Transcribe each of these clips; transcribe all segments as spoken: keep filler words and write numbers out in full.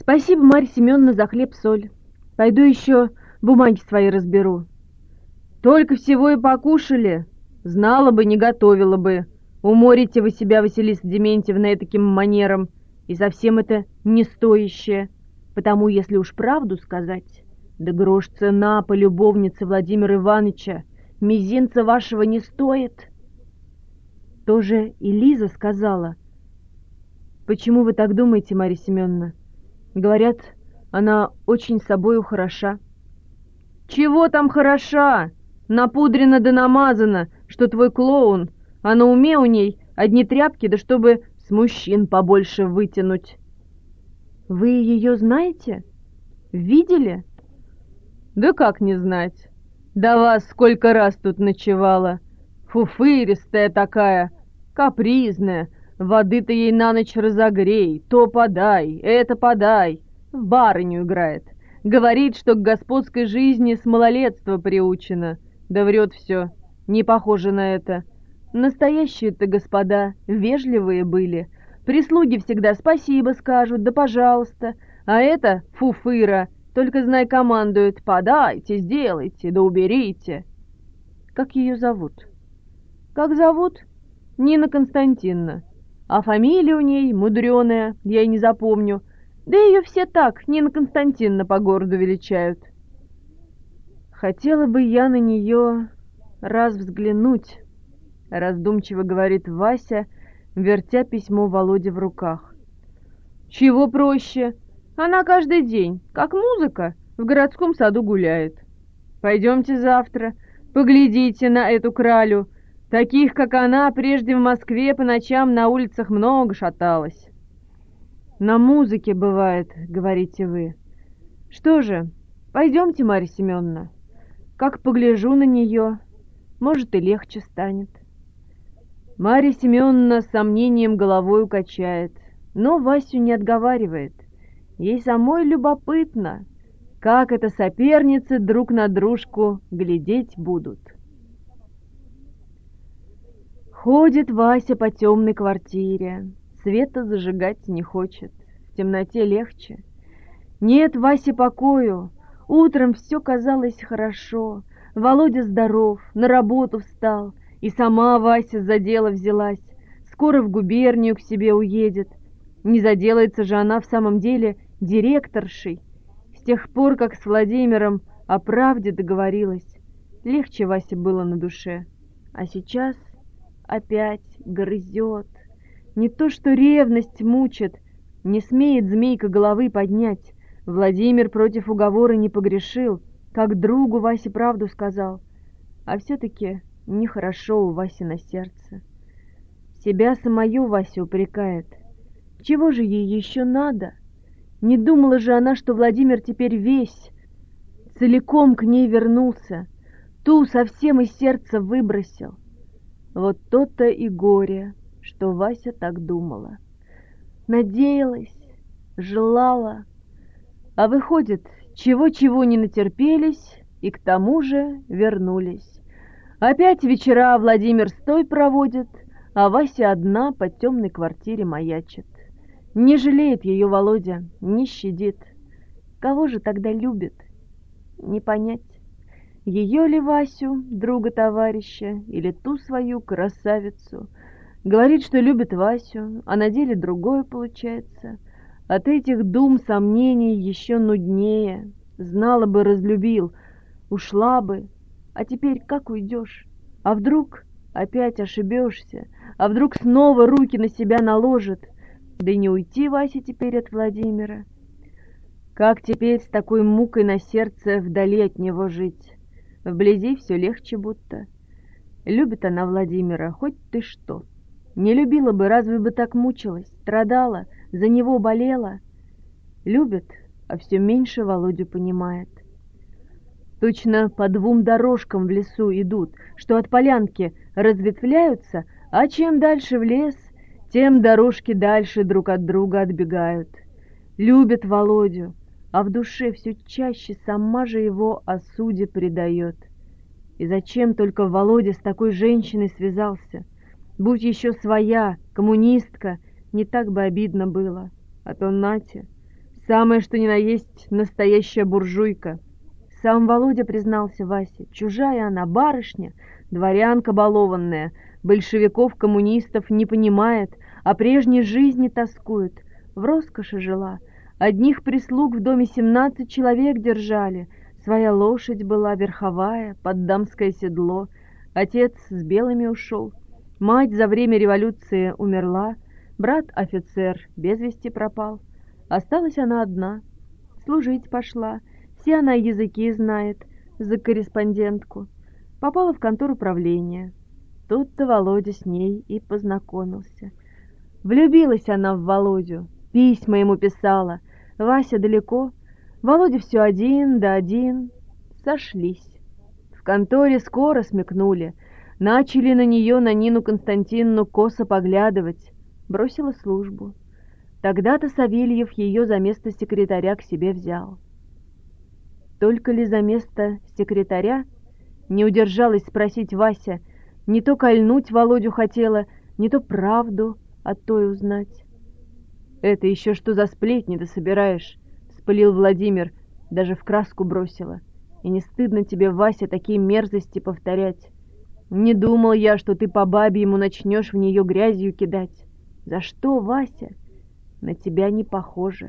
Спасибо, Марья Семеновна, за хлеб-соль. Пойду еще бумаги свои разберу. Только всего и покушали. Знала бы, не готовила бы. Уморите вы себя, Василиса Дементьевна, этаким манером. И совсем это не стоящее. Потому, если уж правду сказать, да грош цена по любовнице Владимира Ивановича, мизинца вашего не стоит. Тоже и Лиза сказала. Почему вы так думаете, Марья Семеновна? Говорят, она очень собою хороша. Чего там хороша? Напудрена да намазана, что твой клоун, а на уме у ней одни тряпки, да чтобы с мужчин побольше вытянуть. Вы ее знаете? Видели? Да как не знать? Да вас сколько раз тут ночевала. Фуфыристая такая, капризная. Воды-то ей на ночь разогрей, то подай, это подай. В барыню играет. Говорит, что к господской жизни с малолетства приучена. Да врет все, не похоже на это. Настоящие-то господа вежливые были. Прислуги всегда спасибо скажут, да пожалуйста. А это фуфыра, только, знай, командует: подайте, сделайте, да уберите. Как ее зовут? Как зовут? Нина Константиновна. А фамилия у ней мудреная, я и не запомню. Да ее все так, Нина Константиновна, по городу величают. Хотела бы я на нее раз взглянуть, раздумчиво говорит Вася, вертя письмо Володе в руках. Чего проще? Она каждый день, как музыка, в городском саду гуляет. Пойдемте завтра, поглядите на эту кралю. Таких, как она, прежде в Москве по ночам на улицах много шаталось. На музыке бывает, говорите вы. Что же, пойдемте, Марья Семеновна. Как погляжу на нее, может, и легче станет. Марья Семеновна с сомнением головой качает, но Васю не отговаривает. Ей самой любопытно, как это соперницы друг на дружку глядеть будут. Ходит Вася по темной квартире, света зажигать не хочет, в темноте легче. Нет Васе покою, утром все казалось хорошо, Володя здоров, на работу встал, и сама Вася за дело взялась, скоро в губернию к себе уедет. Не заделается же она в самом деле директоршей. С тех пор, как с Владимиром о правде договорилась, легче Васе было на душе, а сейчас опять грызет. Не то что ревность мучит, не смеет змейка головы поднять. Владимир против уговора не погрешил, как другу Васе правду сказал. А все-таки нехорошо у Васи на сердце. Себя самую Вася упрекает. Чего же ей еще надо? Не думала же она, что Владимир теперь весь, целиком к ней вернулся, ту совсем из сердца выбросил. Вот то-то и горе, что Вася так думала. Надеялась, желала, а выходит, чего-чего не натерпелись и к тому же вернулись. Опять вечера Владимир стой проводит, а Вася одна по темной квартире маячит. Не жалеет ее Володя, не щадит. Кого же тогда любит? Не понять. Ее ли Васю, друга-товарища, или ту свою красавицу? Говорит, что любит Васю, а на деле другое получается. От этих дум сомнений еще нуднее. Знала бы, разлюбил, ушла бы. А теперь как уйдешь? А вдруг опять ошибешься? А вдруг снова руки на себя наложит? Да и не уйти Васе теперь от Владимира. Как теперь с такой мукой на сердце вдали от него жить? Вблизи все легче будто. Любит она Владимира, хоть ты что. Не любила бы, разве бы так мучилась, страдала, за него болела. Любит, а все меньше Володю понимает. Точно по двум дорожкам в лесу идут, что от полянки разветвляются, а чем дальше в лес, тем дорожки дальше друг от друга отбегают. Любит Володю, а в душе все чаще сама же его осуде предает. И зачем только Володя с такой женщиной связался? Будь еще своя, коммунистка, не так бы обидно было. А то нате, Самое что ни на есть настоящая буржуйка. Сам Володя признался Васе. Чужая она, барышня, дворянка балованная, большевиков-коммунистов не понимает, о прежней жизни тоскует. В роскоши жила. Одних прислуг в доме семнадцать человек держали. Своя лошадь была верховая, под дамское седло. Отец с белыми ушел. Мать за время революции умерла. Брат офицер без вести пропал. Осталась она одна. Служить пошла. Все она языки знает, за корреспондентку. Попала в контору правления. Тут-то Володя с ней и познакомился. Влюбилась она в Володю, письма ему писала. Вася далеко, Володя все один да один. Сошлись. В конторе скоро смекнули. Начали на нее, на Нину Константиновну, косо поглядывать. Бросила службу. Тогда-то Савельев ее за место секретаря к себе взял. Только ли за место секретаря? Не удержалась спросить Вася. Не то кольнуть Володю хотела, не то правду от той узнать. «Это еще что за сплетни ты собираешь?» — вспылил Владимир, даже в краску бросила. «И не стыдно тебе, Вася, такие мерзости повторять? Не думал я, что ты по бабе ему начнешь в нее грязью кидать. За что, Вася? На тебя не похоже».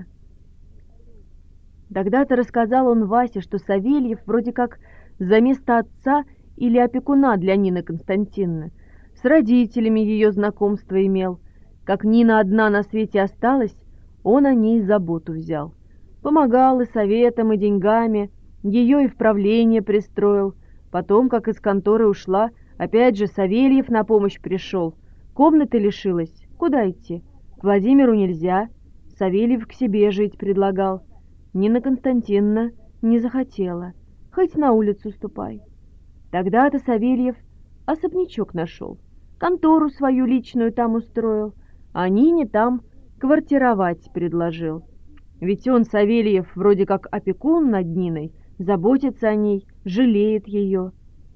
Тогда-то рассказал он Васе, что Савельев вроде как за место отца или опекуна для Нины Константиновны, с родителями ее знакомство имел. Как Нина одна на свете осталась, он о ней заботу взял. Помогал и советом, и деньгами, ее и в правление пристроил. Потом, как из конторы ушла, опять же Савельев на помощь пришел. Комнаты лишилась, куда идти? К Владимиру нельзя, Савельев к себе жить предлагал. Нина Константиновна не захотела, хоть на улицу ступай. Тогда-то Савельев особнячок нашел, контору свою личную там устроил, а Нине там квартировать предложил. Ведь он, Савельев, вроде как опекун над Ниной, заботится о ней, жалеет ее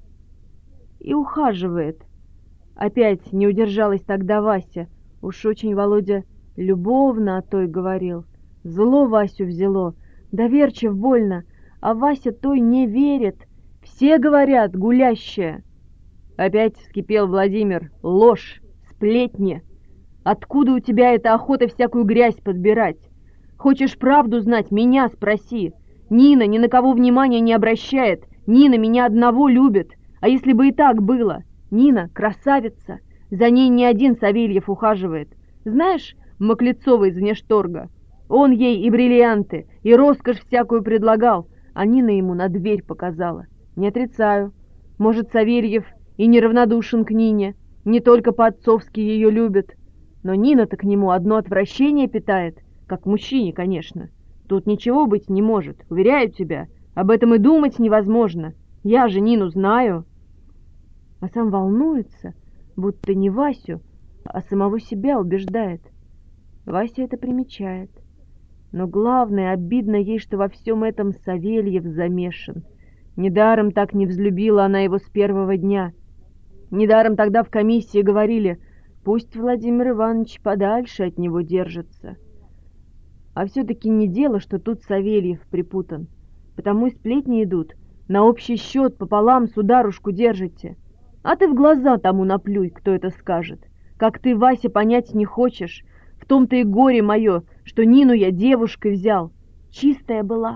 и ухаживает. Опять не удержалась тогда Вася, уж очень Володя любовно о той говорил. Зло Васю взяло, доверчив больно, а Вася той не верит. Все говорят, гулящая. Опять вскипел Владимир. Ложь, сплетни. Откуда у тебя эта охота всякую грязь подбирать? Хочешь правду знать, меня спроси. Нина ни на кого внимания не обращает. Нина меня одного любит. А если бы и так было? Нина красавица. За ней не один Савельев ухаживает. Знаешь, Маклецова из внешторга? Он ей и бриллианты, и роскошь всякую предлагал, а Нина ему на дверь показала. Не отрицаю. Может, Савельев и неравнодушен к Нине, не только по-отцовски ее любит. Но Нина-то к нему одно отвращение питает, как к мужчине, конечно. Тут ничего быть не может, уверяю тебя. Об этом и думать невозможно. Я же Нину знаю. А сам волнуется, будто не Васю, а самого себя убеждает. Вася это примечает. Но главное, обидно ей, что во всем этом Савельев замешан. Недаром так не взлюбила она его с первого дня. Недаром тогда в комиссии говорили, пусть Владимир Иванович подальше от него держится. А все-таки не дело, что тут Савельев припутан. Потому и сплетни идут. На общий счет пополам сударушку держите. А ты в глаза тому наплюй, кто это скажет. Как ты, Вася, понять не хочешь. В том-то и горе мое, что Нину я девушкой взял. Чистая была.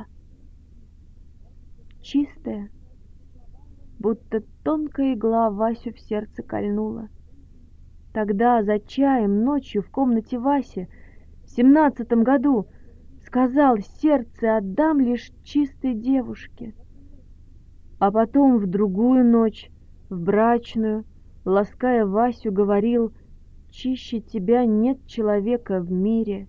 Чистая. Будто тонкая игла Васю в сердце кольнула. Тогда за чаем ночью в комнате Васи в семнадцатом году сказал, сердце отдам лишь чистой девушке. А потом в другую ночь, в брачную, лаская Васю, говорил, чище тебя нет человека в мире.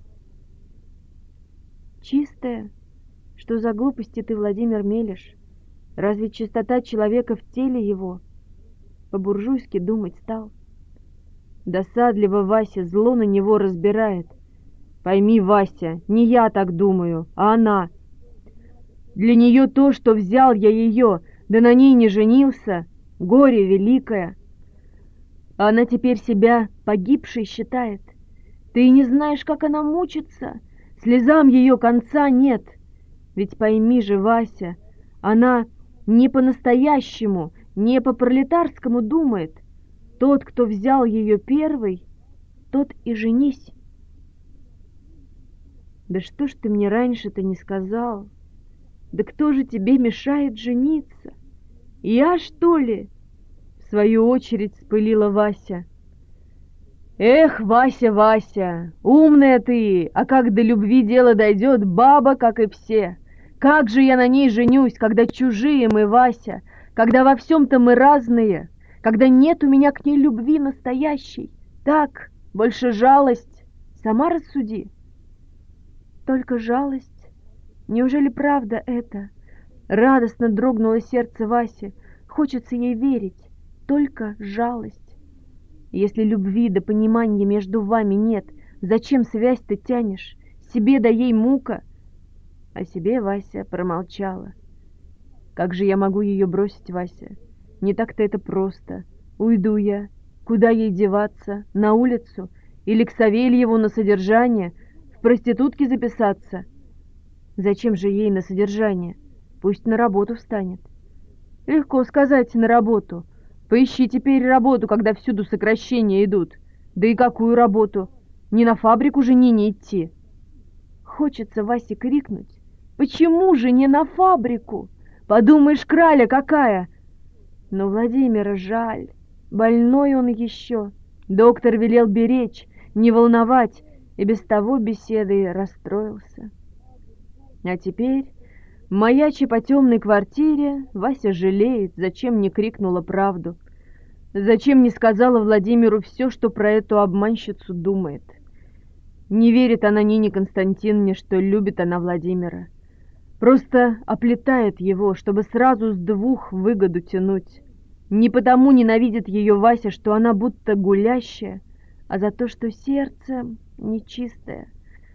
Чистая? Что за глупости ты, Владимир, мелешь? Разве чистота человека в теле его? По-буржуйски думать стал. Досадливо Вася зло на него разбирает. Пойми, Вася, не я так думаю, а она. Для нее то, что взял я ее, да на ней не женился, горе великое. А она теперь себя погибшей считает. Ты и не знаешь, как она мучится. Слезам ее конца нет. Ведь пойми же, Вася, она не по-настоящему, не по-пролетарскому думает. Тот, кто взял ее первый, тот и женись. Да что ж ты мне раньше-то не сказал? Да кто же тебе мешает жениться? Я, что ли? В свою очередь вспылила Вася. Эх, Вася, Вася, умная ты, а как до любви дело дойдет, баба, как и все. Как же я на ней женюсь, когда чужие мы, Вася, когда во всем-то мы разные, когда нет у меня к ней любви настоящей. Так, больше жалость. Сама рассуди. Только жалость? Неужели правда это? Радостно дрогнуло сердце Васи. Хочется ей верить. Только жалость. Если любви до понимания между вами нет, зачем связь ты тянешь? Себе да ей мука. О себе Вася промолчала. Как же я могу ее бросить, Вася? Не так-то это просто. Уйду я. Куда ей деваться? На улицу? Или к Савельеву на содержание? В проститутки записаться? Зачем же ей на содержание? Пусть на работу встанет. Легко сказать, на работу. Поищи теперь работу, когда всюду сокращения идут. Да и какую работу? Не на фабрику же не идти. Хочется Васе крикнуть. Почему же не на фабрику? Подумаешь, краля какая! Но Владимира жаль. Больной он еще. Доктор велел беречь, не волновать, и без того беседой расстроился. А теперь, маяча по темной квартире, Вася жалеет, зачем не крикнула правду, зачем не сказала Владимиру все, что про эту обманщицу думает. Не верит она Нине Константиновне, что любит она Владимира. Просто оплетает его, чтобы сразу с двух выгоду тянуть. Не потому ненавидит ее Вася, что она будто гулящая, а за то, что сердце нечистое.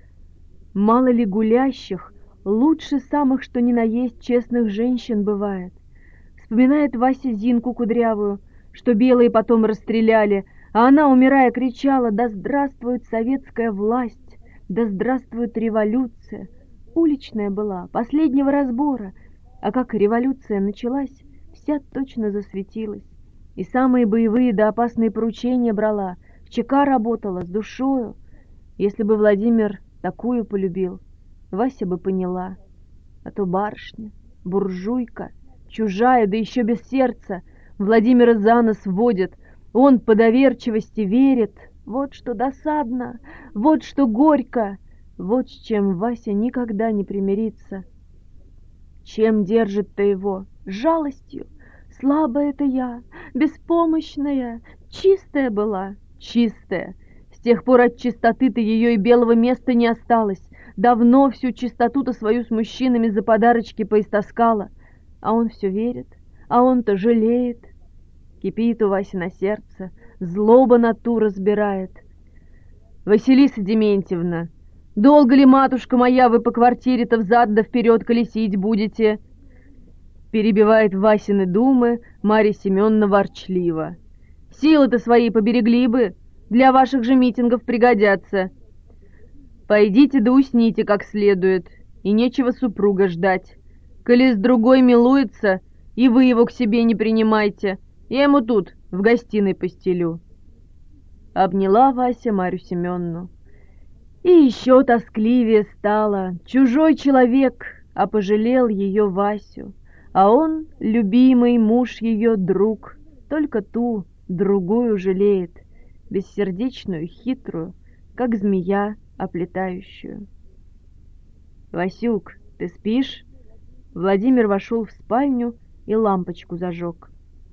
Мало ли гулящих, лучше самых, что ни на есть, честных женщин бывает. Вспоминает Вася Зинку кудрявую, что белые потом расстреляли, а она, умирая, кричала: «Да здравствует советская власть! Да здравствует революция!» Уличная была, последнего разбора, а как революция началась, вся точно засветилась. И самые боевые да опасные поручения брала, в ЧК работала с душою. Если бы Владимир такую полюбил, Вася бы поняла. А то барышня, буржуйка, чужая, да еще без сердца, Владимира за нос водит, он по доверчивости верит. Вот что досадно, вот что горько, вот с чем Вася никогда не примирится. Чем держит-то его? Жалостью. Слабая это я, беспомощная, чистая была, чистая. С тех пор от чистоты-то ее и белого места не осталось. Давно всю чистоту-то свою с мужчинами за подарочки поистаскала. А он все верит, а он-то жалеет. Кипит у Васи на сердце, злоба нату разбирает. «Василиса Дементьевна, долго ли, матушка моя, вы по квартире-то взад да вперед колесить будете?» Перебивает Васины думы Марья Семеновна ворчливо. «Силы-то свои поберегли бы, для ваших же митингов пригодятся. Пойдите да усните как следует, и нечего супруга ждать. Коли с другой милуется, и вы его к себе не принимайте, я ему тут, в гостиной постелю». Обняла Вася Марью Семеновну. И еще тоскливее стало. Чужой человек, а пожалел ее Васю. А он, любимый муж ее, друг, только ту, другую жалеет, бессердечную, хитрую, как змея оплетающую. «Васюк, ты спишь?» Владимир вошел в спальню и лампочку зажег.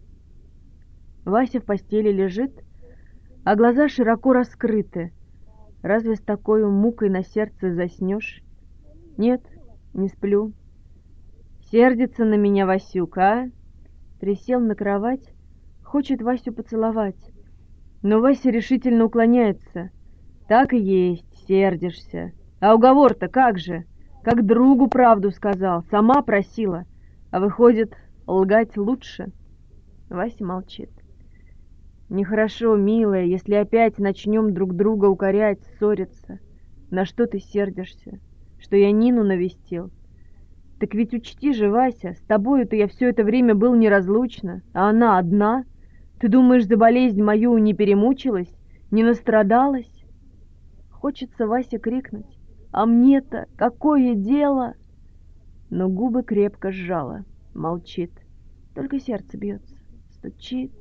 Вася в постели лежит, а глаза широко раскрыты. Разве с такой мукой на сердце заснешь? Нет, не сплю. Сердится на меня Васюк, а? Присел на кровать, хочет Васю поцеловать. Но Вася решительно уклоняется. Так и есть, сердишься. А уговор-то как же? Как другу правду сказал, сама просила. А выходит, лгать лучше. Вася молчит. Нехорошо, милая, если опять начнем друг друга укорять, ссориться. На что ты сердишься? Что я Нину навестил? Так ведь учти же, Вася, с тобою-то я все это время был неразлучно, а она одна. Ты думаешь, за болезнь мою не перемучилась, не настрадалась? Хочется Васе крикнуть: «А мне-то какое дело?» Но губы крепко сжала, молчит. Только сердце бьется, стучит.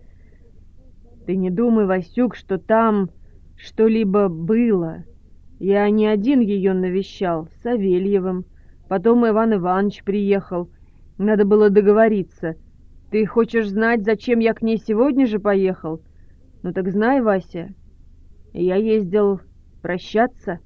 Ты не думай, Васюк, что там что-либо было. Я не один ее навещал, с Савельевым. Потом Иван Иванович приехал. Надо было договориться. Ты хочешь знать, зачем я к ней сегодня же поехал? Ну так знай, Вася, я ездил прощаться.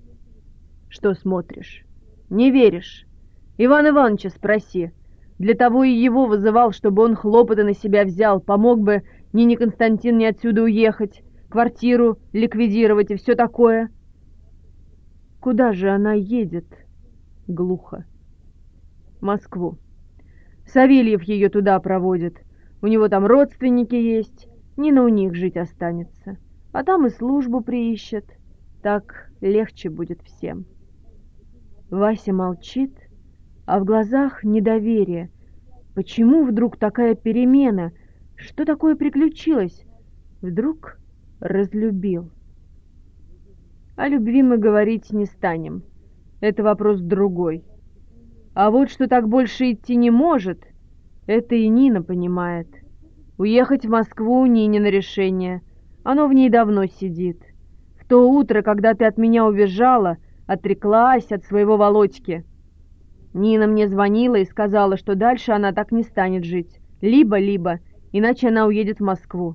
Что смотришь? Не веришь? Иван Ивановича спроси. Для того и его вызывал, чтобы он хлопоты на себя взял, помог бы Нине Константиновне отсюда уехать, квартиру ликвидировать и все такое. Куда же она едет? Глухо. В Москву. Савельев ее туда проводит. У него там родственники есть. Нина у них жить останется. А там и службу приищет. Так легче будет всем. Вася молчит, а в глазах недоверие. Почему вдруг такая перемена? Что такое приключилось? Вдруг разлюбил. О любви мы говорить не станем. Это вопрос другой. А вот что так больше идти не может, это и Нина понимает. Уехать в Москву Нинино решение. Оно в ней давно сидит. В то утро, когда ты от меня убежала, отреклась от своего Володьки. Нина мне звонила и сказала, что дальше она так не станет жить. Либо-либо, иначе она уедет в Москву.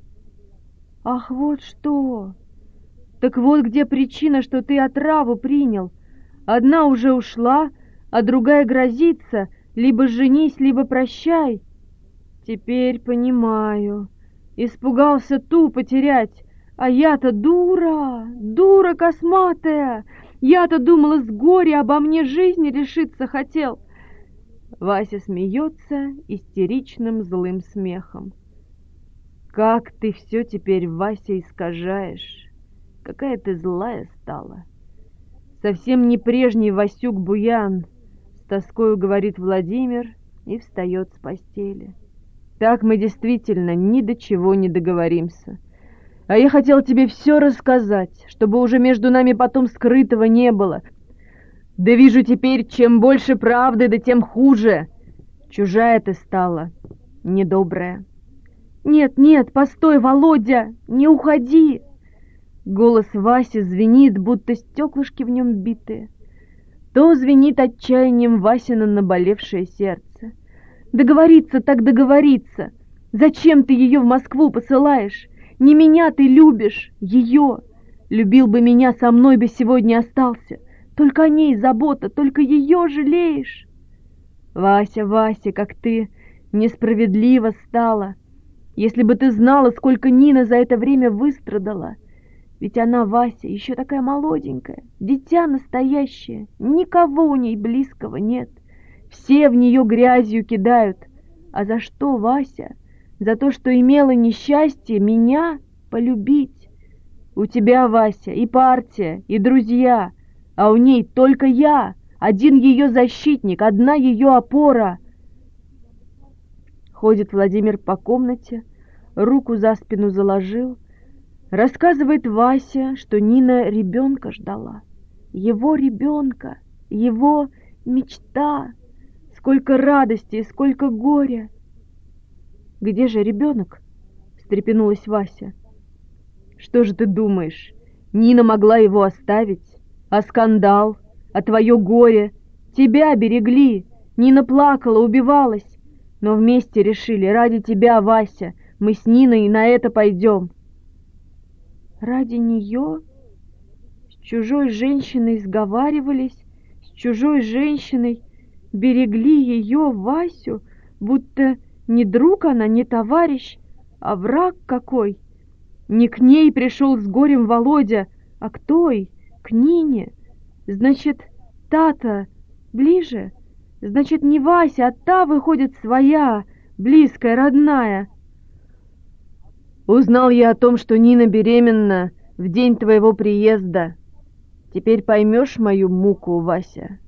Ах, вот что! Так вот где причина, что ты отраву принял. Одна уже ушла, а другая грозится, либо женись, либо прощай. Теперь понимаю. Испугался ту потерять, а я-то дура, дура косматая. Я-то думала, с горя обо мне жизни решиться хотел. Вася смеется истеричным злым смехом. Как ты все теперь, Вася, искажаешь. Какая ты злая стала. Совсем не прежний Васюк Буян, с тоскою говорит Владимир и встает с постели. Так мы действительно ни до чего не договоримся. А я хотел тебе все рассказать, чтобы уже между нами потом скрытого не было. Да вижу теперь, чем больше правды, да тем хуже. Чужая ты стала, недобрая. Нет, нет, постой, Володя, не уходи. Голос Васи звенит, будто стеклышки в нем битые. То звенит отчаянием Васина наболевшее сердце. Договориться так договориться. Зачем ты ее в Москву посылаешь? Не меня ты любишь, ее. Любил бы меня, со мной бы сегодня остался. Только о ней забота, только ее жалеешь. Вася, Вася, как ты несправедливо стала. Если бы ты знала, сколько Нина за это время выстрадала. Ведь она, Вася, еще такая молоденькая, дитя настоящее, никого у ней близкого нет. Все в нее грязью кидают. А за что, Вася? За то, что имела несчастье меня полюбить. У тебя, Вася, и партия, и друзья, а у ней только я, один ее защитник, одна ее опора. Ходит Владимир по комнате, руку за спину заложил. Рассказывает Вася, что Нина ребенка ждала. Его ребенка, его мечта. Сколько радости и сколько горя. Где же ребенок? Встрепенулась Вася. Что же ты думаешь? Нина могла его оставить? А скандал? А твое горе? Тебя берегли. Нина плакала, убивалась. Но вместе решили, ради тебя, Вася, мы с Ниной на это пойдем. Ради нее? С чужой женщиной сговаривались, с чужой женщиной берегли ее, Васю, будто не друг она, не товарищ, а враг какой. Не к ней пришел с горем Володя, а к той, к Нине. Значит, та-то ближе. Значит, не Вася, а та выходит своя, близкая, родная. Узнал я о том, что Нина беременна в день твоего приезда. Теперь поймешь мою муку, Вася?»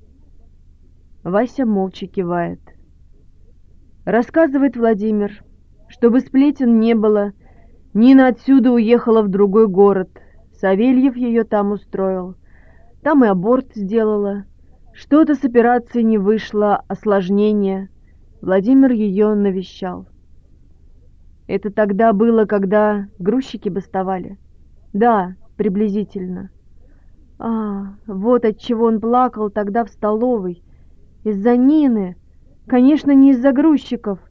Вася молча кивает. Рассказывает Владимир, чтобы сплетен не было, Нина отсюда уехала в другой город. Савельев ее там устроил. Там и аборт сделала. Что-то с операцией не вышло, осложнение. Владимир ее навещал. Это тогда было, когда грузчики бастовали? Да, приблизительно. А, вот отчего он плакал тогда в столовой. Из-за Нины. Конечно, не из-за грузчиков.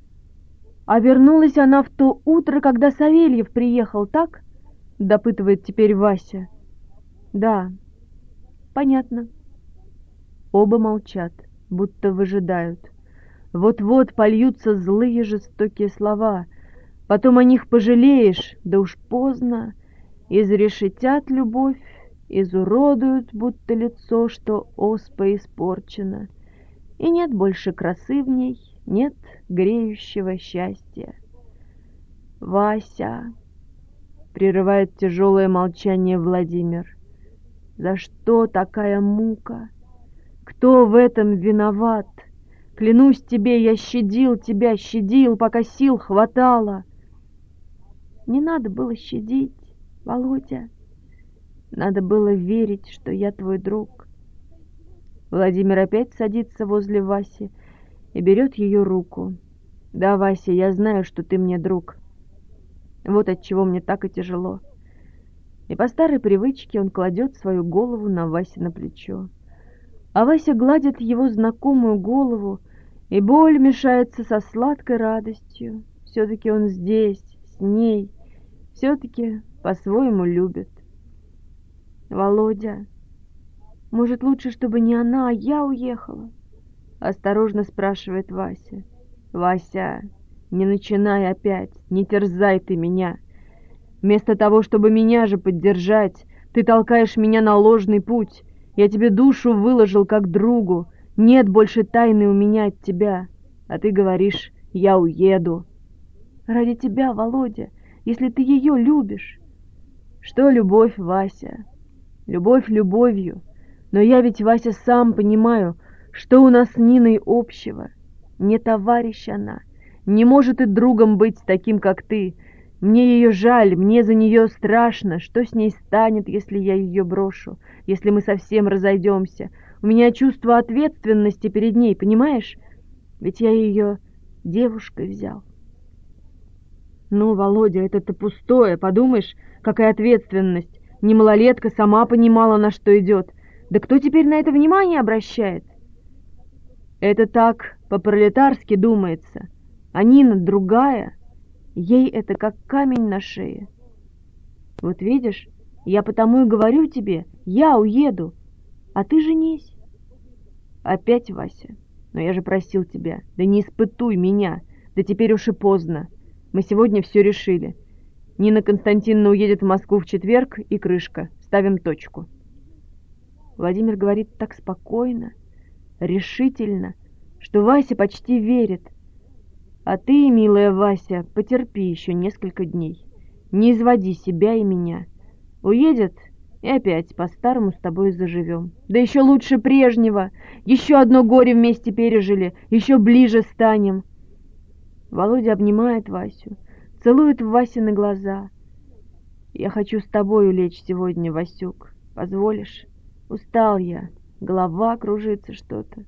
А вернулась она в то утро, когда Савельев приехал, так? Допытывает теперь Вася. Да, понятно. Оба молчат, будто выжидают. Вот-вот польются злые жестокие слова. Потом о них пожалеешь, да уж поздно. Изрешетят любовь, изуродуют, будто лицо, что оспа испорчено. И нет больше красы в ней, нет греющего счастья. «Вася!» — прерывает тяжелое молчание Владимир. «За что такая мука? Кто в этом виноват? Клянусь тебе, я щадил тебя, щадил, пока сил хватало». «Не надо было щадить, Володя. Надо было верить, что я твой друг». Владимир опять садится возле Васи и берет ее руку. «Да, Вася, я знаю, что ты мне друг. Вот отчего мне так и тяжело». И по старой привычке он кладет свою голову на Васино плечо. А Вася гладит его знакомую голову, и боль мешается со сладкой радостью. Все-таки он здесь, с ней, все-таки по-своему любит. «Володя, может, лучше, чтобы не она, а я уехала?» — осторожно спрашивает Вася. «Вася, не начинай опять, не терзай ты меня. Вместо того, чтобы меня же поддержать, ты толкаешь меня на ложный путь. Я тебе душу выложил как другу, нет больше тайны у меня от тебя. А ты говоришь, я уеду». «Ради тебя, Володя, если ты ее любишь». «Что любовь, Вася? Любовь любовью. Но я ведь, Вася, сам понимаю, что у нас с Ниной общего. Не товарищ она, не может и другом быть таким, как ты. Мне ее жаль, мне за нее страшно. Что с ней станет, если я ее брошу, если мы совсем разойдемся? У меня чувство ответственности перед ней, понимаешь? Ведь я ее девушкой взял». «Ну, Володя, это-то пустое, подумаешь, какая ответственность. Не малолетка, сама понимала, на что идет. Да кто теперь на это внимание обращает?» «Это так по-пролетарски думается. А Нина другая, ей это как камень на шее. Вот видишь, я потому и говорю тебе, я уеду, а ты женись». «Опять, Вася? Но я же просил тебя, да не испытуй меня, да теперь уж и поздно. Мы сегодня все решили. Нина Константиновна уедет в Москву в четверг, и крышка. Ставим точку». Владимир говорит так спокойно, решительно, что Вася почти верит. «А ты, милая Вася, потерпи еще несколько дней. Не изводи себя и меня. Уедет, и опять по-старому с тобой заживем. Да еще лучше прежнего. Еще одно горе вместе пережили, еще ближе станем». Володя обнимает Васю, целует в Васины глаза. «Я хочу с тобой лечь сегодня, Васюк. Позволишь? Устал я, голова кружится что-то».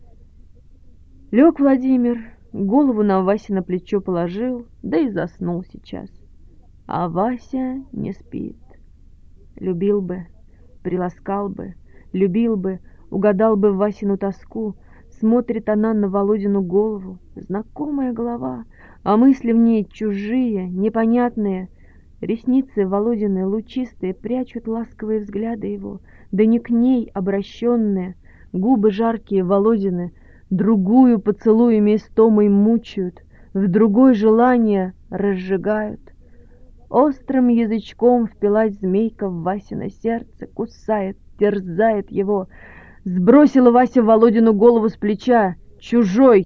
Лег Владимир, голову на Васино плечо положил, да и заснул сейчас. А Вася не спит. Любил бы, приласкал бы, любил бы, угадал бы Васину тоску. Смотрит она на Володину голову, знакомая голова, а мысли в ней чужие, непонятные. Ресницы Володины лучистые прячут ласковые взгляды его, да не к ней обращенные. Губы жаркие Володины другую поцелуями истомой мучают, в другой желание разжигают. Острым язычком впилась змейка в Васино сердце, кусает, терзает его. Сбросила Вася Володину голову с плеча. «Чужой!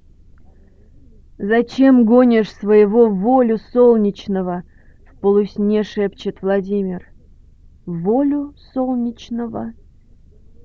Зачем гонишь своего волю солнечного?» В полусне шепчет Владимир. «Волю солнечного?»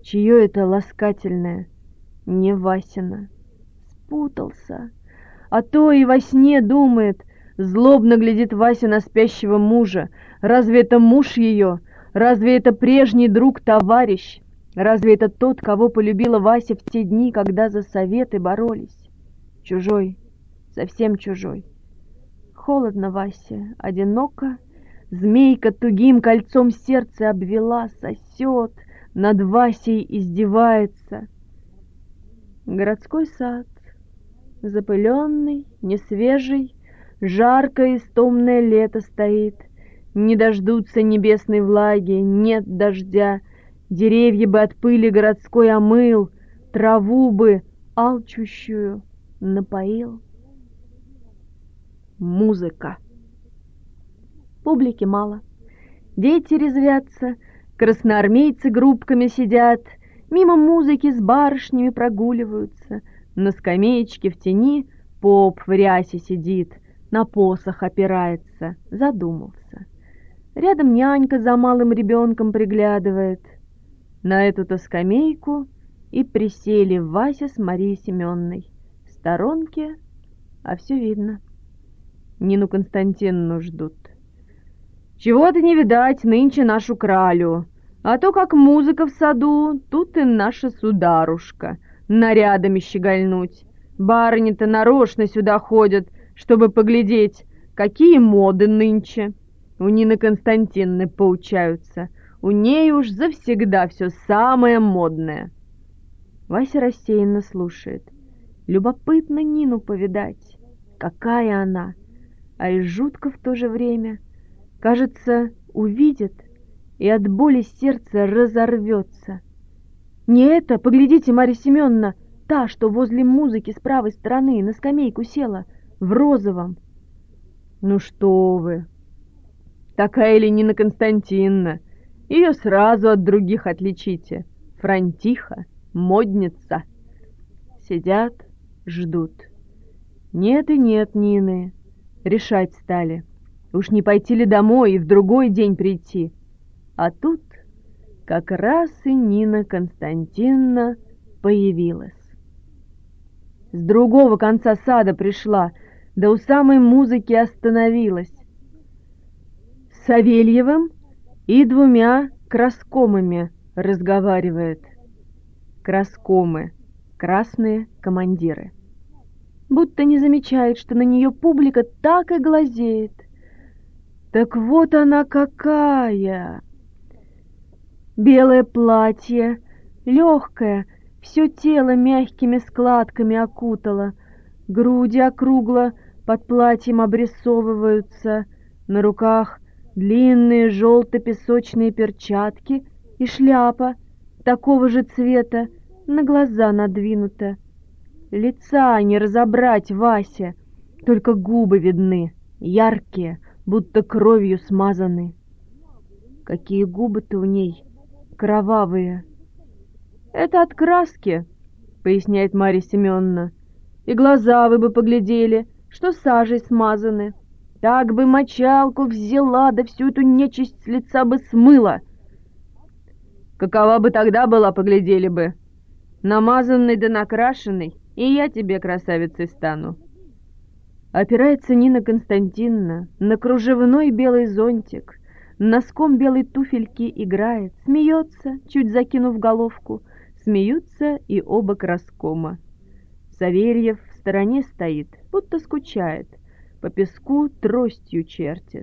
Чье это ласкательное? Не Васина. Спутался. А то и во сне думает, злобно глядит Вася на спящего мужа. Разве это муж ее? Разве это прежний друг-товарищ? Разве это тот, кого полюбила Вася в те дни, когда за советы боролись? Чужой, совсем чужой. Холодно Васе, одиноко. Змейка тугим кольцом сердце обвела, сосет, над Васей издевается. Городской сад, запыленный, несвежий, жаркое и стомное лето стоит. Не дождутся небесной влаги, нет дождя. Деревья бы от пыли городской омыл, траву бы алчущую напоил. Музыка. Публики мало. Дети резвятся, красноармейцы группками сидят, мимо музыки с барышнями прогуливаются. На скамеечке в тени поп в рясе сидит, на посох опирается, задумался. Рядом нянька за малым ребенком приглядывает. На эту-то скамейку и присели Вася с Марией Семенной. В сторонке, а все видно. Нину Константиновну ждут. Чего-то не видать нынче нашу кралю, а то как музыка в саду, тут и наша сударушка нарядами щегольнуть. Барыни-то нарочно сюда ходят, чтобы поглядеть, какие моды нынче. У Нины Константиновны поучаются. У ней уж завсегда все самое модное. Вася рассеянно слушает. Любопытно Нину повидать. Какая она, а и жутко в то же время. Кажется, увидит и от боли сердце разорвется. Не это, поглядите, Марья Семеновна, та, что возле музыки с правой стороны на скамейку села, в розовом. Ну что вы, такая ли Нина Константиновна? Ее сразу от других отличите. Франтиха, модница. Сидят, ждут. Нет и нет Нины. Решать стали. Уж не пойти ли домой и в другой день прийти? А тут как раз и Нина Константиновна появилась. С другого конца сада пришла, да у самой музыки остановилась. С Савельевым и двумя краскомами разговаривает. Краскомы, красные командиры. Будто не замечает, что на нее публика так и глазеет. Так вот она какая! Белое платье, легкое, все тело мягкими складками окутало, груди округло под платьем обрисовываются, на руках длинные желто-песочные перчатки и шляпа такого же цвета, на глаза надвинута. Лица не разобрать Вася, только губы видны, яркие, будто кровью смазаны. Какие губы-то у ней кровавые. Это от краски, поясняет Марья Семеновна. И глаза вы бы поглядели, что сажей смазаны. Так бы мочалку взяла, да всю эту нечисть с лица бы смыла. Какова бы тогда была, поглядели бы. Намазанный да накрашенный, и я тебе красавицей стану. Опирается Нина Константиновна на кружевной белый зонтик, носком белой туфельки играет, смеется, чуть закинув головку, смеются и оба краскома. Савельев в стороне стоит, будто скучает, по песку тростью чертит.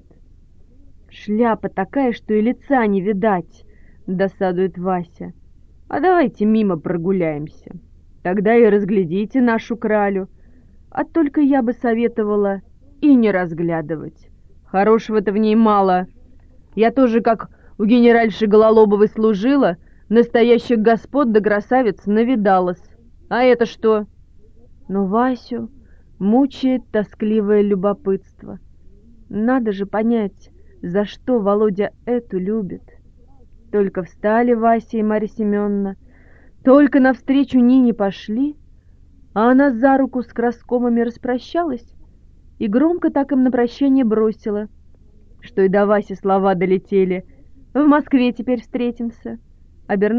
Шляпа такая, что и лица не видать, досадует Вася. А давайте мимо прогуляемся, тогда и разглядите нашу кралю. А только я бы советовала и не разглядывать. Хорошего-то в ней мало. Я тоже, как у генеральши Гололобовой служила, настоящих господ да красавиц навидалась. А это что? Но Васю мучает тоскливое любопытство. Надо же понять, за что Володя эту любит. Только встали Вася и Марья Семеновна, только навстречу Нине пошли, а она за руку с краскомами распрощалась и громко так им на прощание бросила, что и до Васи слова долетели. В Москве теперь встретимся. Обернулась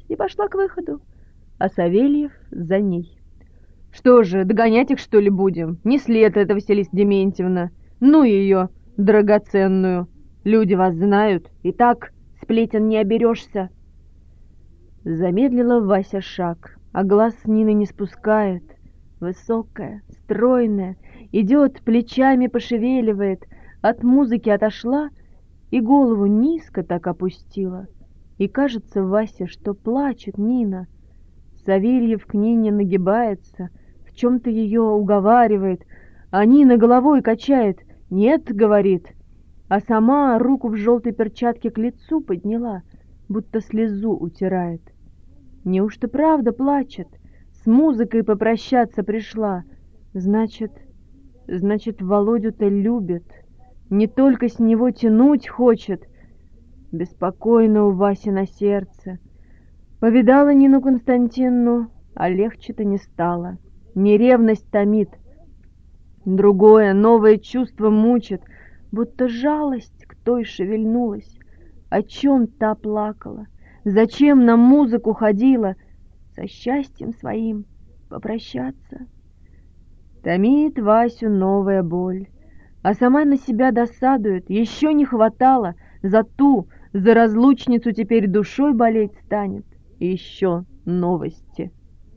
и пошла к выходу, а Савельев за ней. «Что же, догонять их, что ли, будем? Не след это, Василиса Дементьевна. Ну ее, драгоценную. Люди вас знают, и так сплетен не оберешься». Замедлила Вася шаг, а глаз с Нины не спускает. Высокая, стройная, идет, плечами пошевеливает, от музыки отошла и голову низко так опустила. И кажется Васе, что плачет Нина. Савельев к Нине нагибается, в чем-то ее уговаривает, а Нина головой качает. «Нет», — говорит, а сама руку в желтой перчатке к лицу подняла, будто слезу утирает. Неужто правда плачет? С музыкой попрощаться пришла. Значит, значит, Володю-то любит. Не только с него тянуть хочет. Беспокойно у Васи на сердце. Повидала Нину Константиновну, а легче-то не стало. Не ревность томит. Другое, новое чувство мучит, будто жалость к той шевельнулась. О чем та плакала? Зачем на музыку ходила? Со счастьем своим попрощаться. Томит Васю новая боль, а сама на себя досадует. Еще не хватало, за ту, за разлучницу теперь душой болеть станет. И еще новости.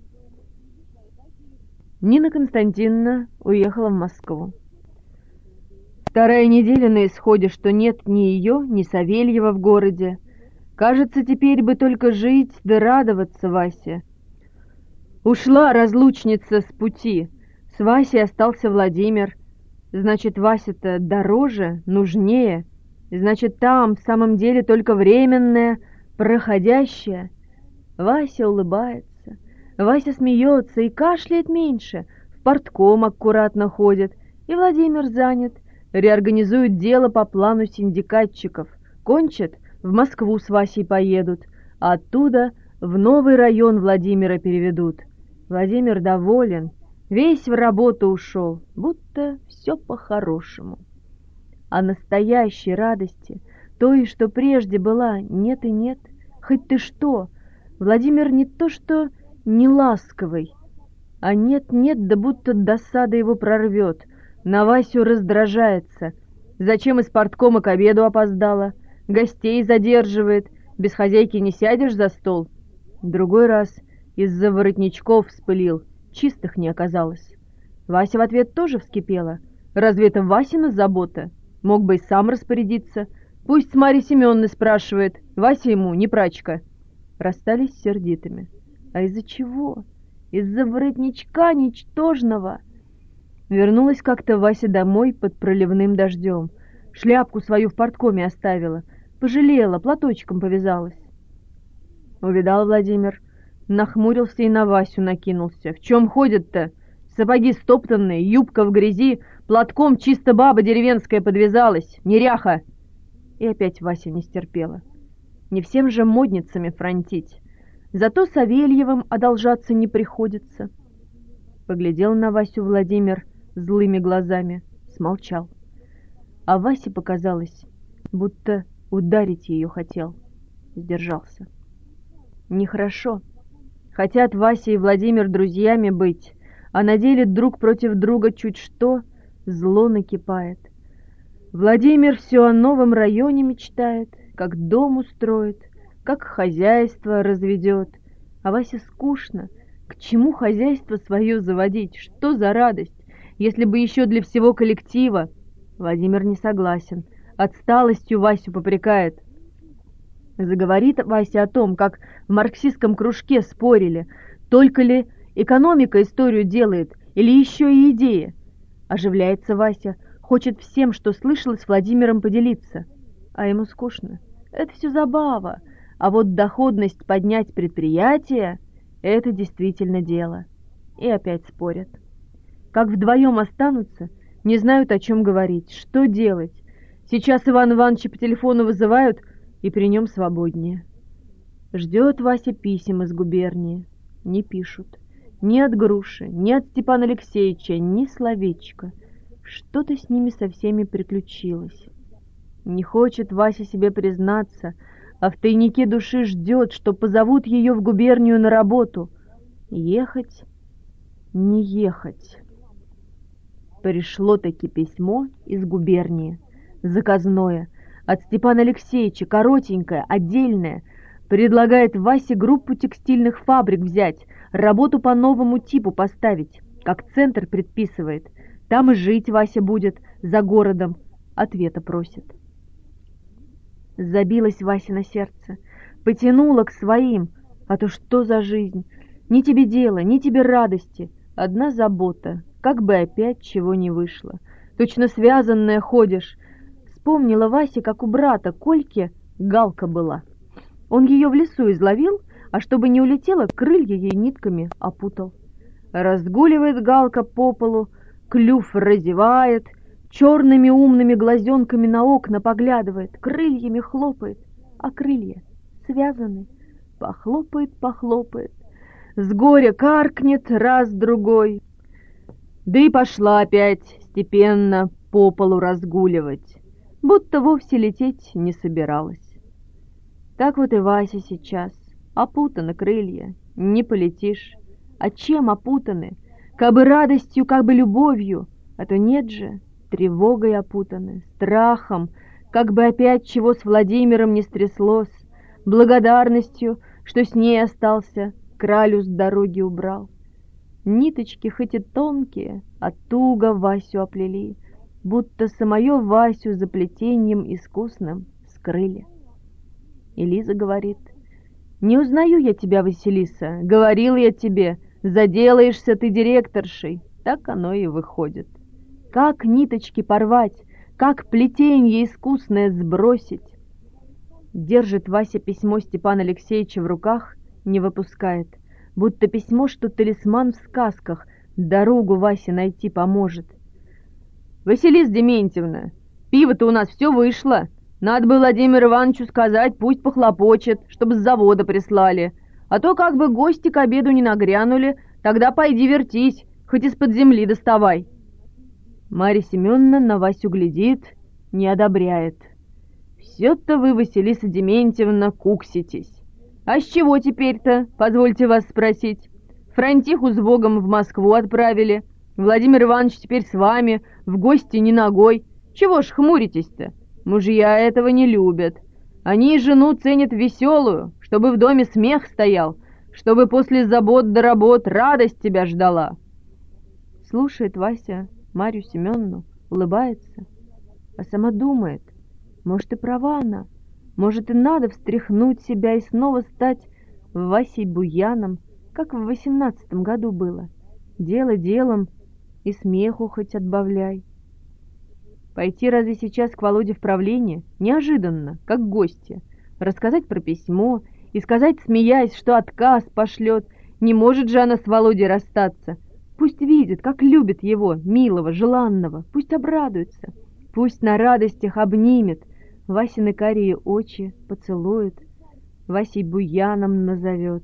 Нина Константиновна уехала в Москву. Вторая неделя на исходе, что нет ни ее, ни Савельева в городе. Кажется, теперь бы только жить да радоваться Васе. Ушла разлучница с пути. С Васей остался Владимир. Значит, Вася-то дороже, нужнее. Значит, там в самом деле только временное, проходящее. Вася улыбается. Вася смеется и кашляет меньше. В портком аккуратно ходит. И Владимир занят. Реорганизует дело по плану синдикатчиков. Кончат, в Москву с Васей поедут, а оттуда в новый район Владимира переведут. Владимир доволен, весь в работу ушел, будто все по-хорошему. А настоящей радости, той, что прежде была, нет и нет. Хоть ты что, Владимир не то что не ласковый, а нет-нет, да будто досада его прорвет. На Васю раздражается. Зачем из парткома к обеду опоздала? Гостей задерживает. Без хозяйки не сядешь за стол. Другой раз из-за воротничков вспылил. Чистых не оказалось. Вася в ответ тоже вскипела. Разве это Васина забота? Мог бы и сам распорядиться. Пусть с Марьей Семеновной спрашивает. Вася ему не прачка. Расстались сердитыми. А из-за чего? Из-за воротничка ничтожного. Вернулась как-то Вася домой под проливным дождем. Шляпку свою в порткоме оставила. Пожалела, платочком повязалась. Увидал Владимир. Нахмурился и на Васю накинулся. В чем ходят-то? Сапоги стоптанные, юбка в грязи, платком чисто баба деревенская подвязалась. Неряха! И опять Вася не стерпела. Не всем же модницами фронтить. Зато Савельевым одолжаться не приходится. Поглядел на Васю Владимир злыми глазами, смолчал. А Васе показалось, будто ударить ее хотел. Сдержался. Нехорошо. Хотят Вася и Владимир друзьями быть, а на деле друг против друга чуть что, зло накипает. Владимир все о новом районе мечтает, как дом устроит, как хозяйство разведет. А Васе скучно. К чему хозяйство свое заводить? Что за радость, если бы еще для всего коллектива? Владимир не согласен. Отсталостью Васю попрекает. Заговорит Вася о том, как в марксистском кружке спорили, только ли экономика историю делает, или еще и идея. Оживляется Вася, хочет всем, что слышал, с Владимиром поделиться. А ему скучно. Это все забава. А вот доходность поднять предприятие — это действительно дело. И опять спорят. Как вдвоем останутся, не знают, о чем говорить, что делать. Сейчас Иван Ивановича по телефону вызывают, и при нем свободнее. Ждет Вася писем из губернии. Не пишут. Ни от Груши, ни от Степана Алексеевича, ни словечка. Что-то с ними со всеми приключилось. Не хочет Вася себе признаться, а в тайнике души ждет, что позовут ее в губернию на работу. Ехать, не ехать. Пришло-таки письмо из губернии, заказное, от Степана Алексеевича, коротенькое, отдельное. Предлагает Васе группу текстильных фабрик взять, работу по новому типу поставить, как центр предписывает. Там и жить Вася будет, за городом. Ответа просит. Забилось Васе на сердце, потянуло к своим. А то что за жизнь? Ни тебе дела, ни тебе радости. Одна забота, как бы опять чего не вышло. Точно связанная ходишь. Вспомнила Вася, как у брата Кольки галка была. Он ее в лесу изловил, а чтобы не улетела, крылья ей нитками опутал. Разгуливает галка по полу, клюв разевает, черными умными глазенками на окна поглядывает, крыльями хлопает, а крылья связаны. Похлопает, похлопает, с горя каркнет раз-другой. Да и пошла опять степенно по полу разгуливать, будто вовсе лететь не собиралась. Так вот и Вася сейчас. Опутаны крылья, не полетишь. А чем опутаны? Как бы радостью, как бы любовью. А то нет же, тревогой опутаны, страхом, как бы опять чего с Владимиром не стряслось, благодарностью, что с ней остался, кралю с дороги убрал. Ниточки хоть и тонкие, а туго Васю оплели, будто самое Васю за плетением искусным скрыли. И Лиза говорит: «Не узнаю я тебя, Василиса, говорил я тебе, заделаешься ты директоршей». Так оно и выходит. Как ниточки порвать, как плетенье искусное сбросить? Держит Вася письмо Степана Алексеевича в руках, не выпускает, будто письмо, что талисман в сказках, дорогу Васе найти поможет. «Василиса Дементьевна, пиво-то у нас все вышло. Надо бы Владимиру Ивановичу сказать, пусть похлопочет, чтобы с завода прислали. А то как бы гости к обеду не нагрянули, тогда пойди вертись, хоть из-под земли доставай». Марья Семеновна на Васю глядит, не одобряет. «Все-то вы, Василиса Дементьевна, кукситесь. А с чего теперь-то, позвольте вас спросить? Франтиху с Богом в Москву отправили. Владимир Иванович теперь с вами, в гости не ногой. Чего ж хмуритесь-то? Мужья этого не любят. Они жену ценят веселую, чтобы в доме смех стоял, чтобы после забот до работ радость тебя ждала». Слушает Вася Марью Семеновну, улыбается, а сама думает, может, и права она, может, и надо встряхнуть себя и снова стать Васей Буяном, как в восемнадцатом году было. Дело делом, и смеху хоть отбавляй. Пойти разве сейчас к Володе в правление? Неожиданно, как гостья. Рассказать про письмо и сказать, смеясь, что отказ пошлет. Не может же она с Володей расстаться. Пусть видит, как любит его, милого, желанного. Пусть обрадуется. Пусть на радостях обнимет. Васины карие очи поцелует. Васей Буяном назовет.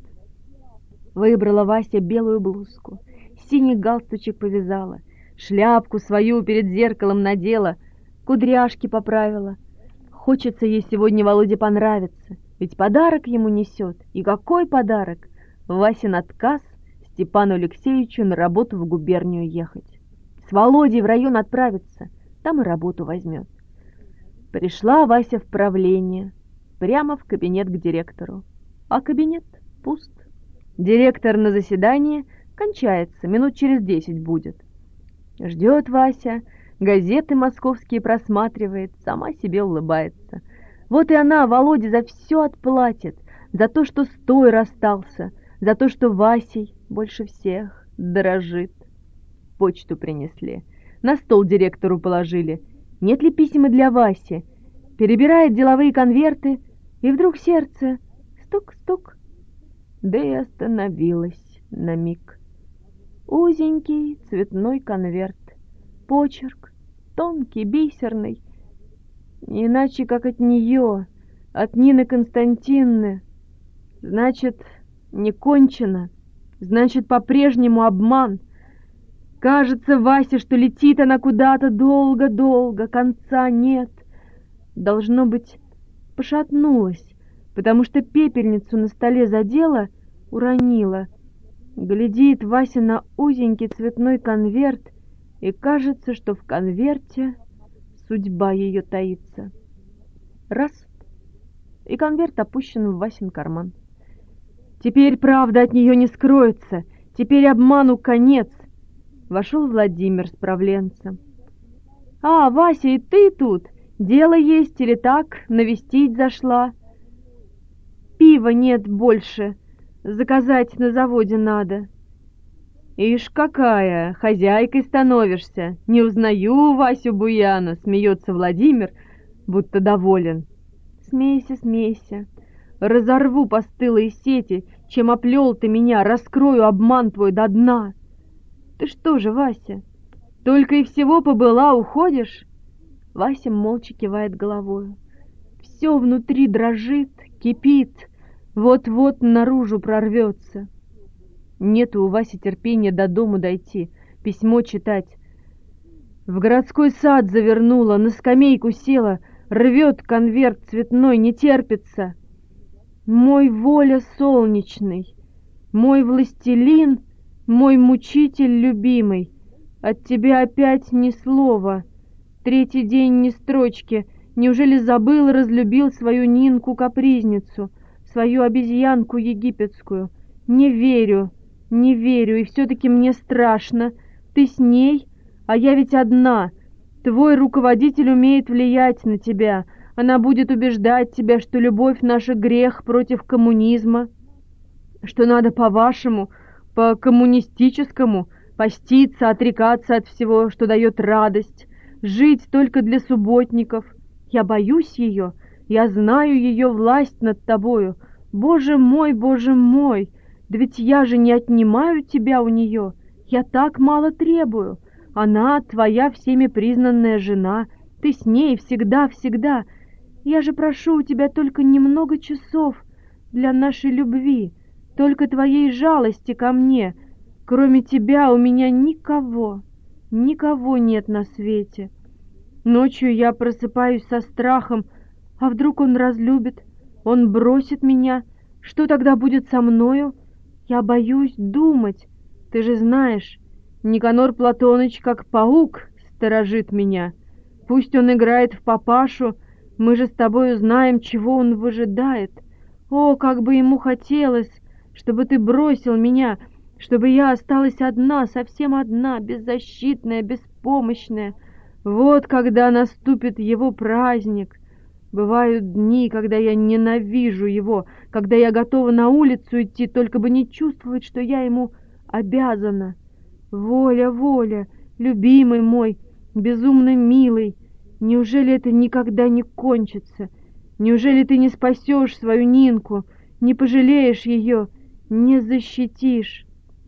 Выбрала Вася белую блузку. Синий галстучек повязала. Шляпку свою перед зеркалом надела, кудряшки поправила. Хочется ей сегодня Володе понравиться, ведь подарок ему несет. И какой подарок? Васин отказ Степану Алексеевичу на работу в губернию ехать. С Володей в район отправиться, там и работу возьмет. Пришла Вася в правление, прямо в кабинет к директору. А кабинет пуст. Директор на заседании кончается, минут через десять будет. Ждет Вася, газеты московские просматривает, сама себе улыбается. Вот и она Володе за все отплатит, за то, что с той расстался, за то, что Васей больше всех дорожит. Почту принесли, на стол директору положили. Нет ли писем и для Васи? Перебирает деловые конверты, и вдруг сердце стук-стук, да и остановилось на миг. Узенький цветной конверт, почерк, тонкий, бисерный, не иначе, как от нее, от Нины Константиновны. Значит, не кончено, значит, по-прежнему обман. Кажется Васе, что летит она куда-то долго-долго, конца нет. Должно быть, пошатнулась, потому что пепельницу на столе задела, уронила. Глядит Вася на узенький цветной конверт, и кажется, что в конверте судьба ее таится. Раз — и конверт опущен в Васин карман. Теперь правда от нее не скроется, теперь обману конец. Вошел Владимир с правленцем. «А, Вася, и ты тут? Дело есть или так, навестить зашла?» «Пива нет больше, заказать на заводе надо». «Ишь какая, хозяйкой становишься, не узнаю Васю Буяна», — смеется Владимир, будто доволен. «Смейся, смейся, разорву постылые сети, чем оплел ты меня, раскрою обман твой до дна». «Ты что же, Вася, только и всего побыла, уходишь?» Вася молча кивает головою. Все внутри дрожит, кипит, вот-вот наружу прорвется. Нету у Васи терпения до дому дойти, письмо читать. В городской сад завернула, на скамейку села, рвет конверт цветной, не терпится. Мой воля солнечный, мой властелин, мой мучитель любимый, от тебя опять ни слова, третий день ни строчки. Неужели забыл и разлюбил свою Нинку-капризницу, свою обезьянку египетскую? Не верю, не верю, и все-таки мне страшно. Ты с ней, а я ведь одна. Твой руководитель умеет влиять на тебя. Она будет убеждать тебя, что любовь — наша грех против коммунизма, что надо по-вашему, по-коммунистическому поститься, отрекаться от всего, что дает радость, жить только для субботников. Я боюсь ее, я знаю ее власть над тобою. Боже мой, Боже мой, да ведь я же не отнимаю тебя у нее, я так мало требую. Она твоя всеми признанная жена, ты с ней всегда-всегда. Я же прошу у тебя только немного часов для нашей любви, только твоей жалости ко мне. Кроме тебя у меня никого, никого нет на свете. Ночью я просыпаюсь со страхом, а вдруг он разлюбит, он бросит меня, что тогда будет со мною? Я боюсь думать, ты же знаешь, Никанор Платоныч как паук сторожит меня. Пусть он играет в папашу, мы же с тобой знаем, чего он выжидает. О, как бы ему хотелось, чтобы ты бросил меня, чтобы я осталась одна, совсем одна, беззащитная, беспомощная. Вот когда наступит его праздник. Бывают дни, когда я ненавижу его, когда я готова на улицу идти, только бы не чувствовать, что я ему обязана. Воля, Воля, любимый мой, безумно милый, неужели это никогда не кончится? Неужели ты не спасешь свою Нинку, не пожалеешь ее, не защитишь?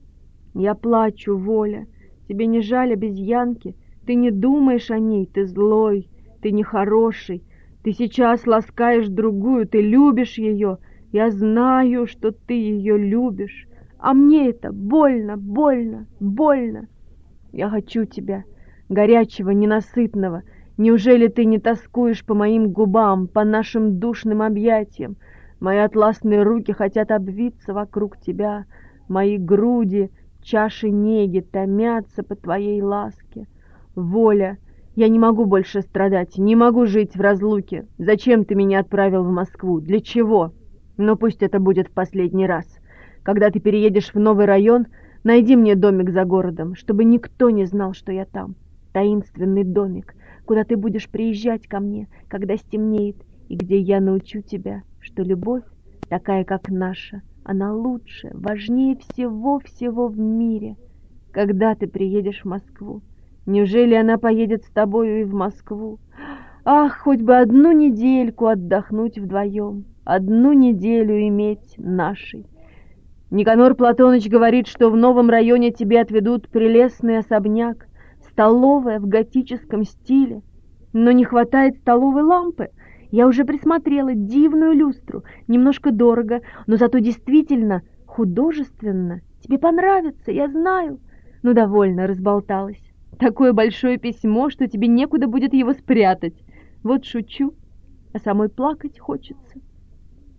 Я плачу, Воля, тебе не жаль обезьянки? Ты не думаешь о ней, ты злой, ты нехороший, ты сейчас ласкаешь другую, ты любишь ее. Я знаю, что ты ее любишь, а мне это больно, больно, больно. Я хочу тебя, горячего, ненасытного. Неужели ты не тоскуешь по моим губам, по нашим душным объятиям? Мои атласные руки хотят обвиться вокруг тебя, мои груди, чаши неги томятся по твоей ласке. Воля, я не могу больше страдать, не могу жить в разлуке. Зачем ты меня отправил в Москву? Для чего? Но пусть это будет в последний раз. Когда ты переедешь в новый район, найди мне домик за городом, чтобы никто не знал, что я там. Таинственный домик, куда ты будешь приезжать ко мне, когда стемнеет, и где я научу тебя, что любовь, такая как наша, она лучше, важнее всего-всего в мире. Когда ты приедешь в Москву? Неужели она поедет с тобою и в Москву? Ах, хоть бы одну недельку отдохнуть вдвоем, одну неделю иметь нашей. Никанор Платоныч говорит, что в новом районе тебе отведут прелестный особняк, столовая в готическом стиле. Но не хватает столовой лампы. Я уже присмотрела дивную люстру, немножко дорого, но зато действительно художественно. Тебе понравится, я знаю. Ну, довольно разболталась. Такое большое письмо, что тебе некуда будет его спрятать. Вот шучу, а самой плакать хочется.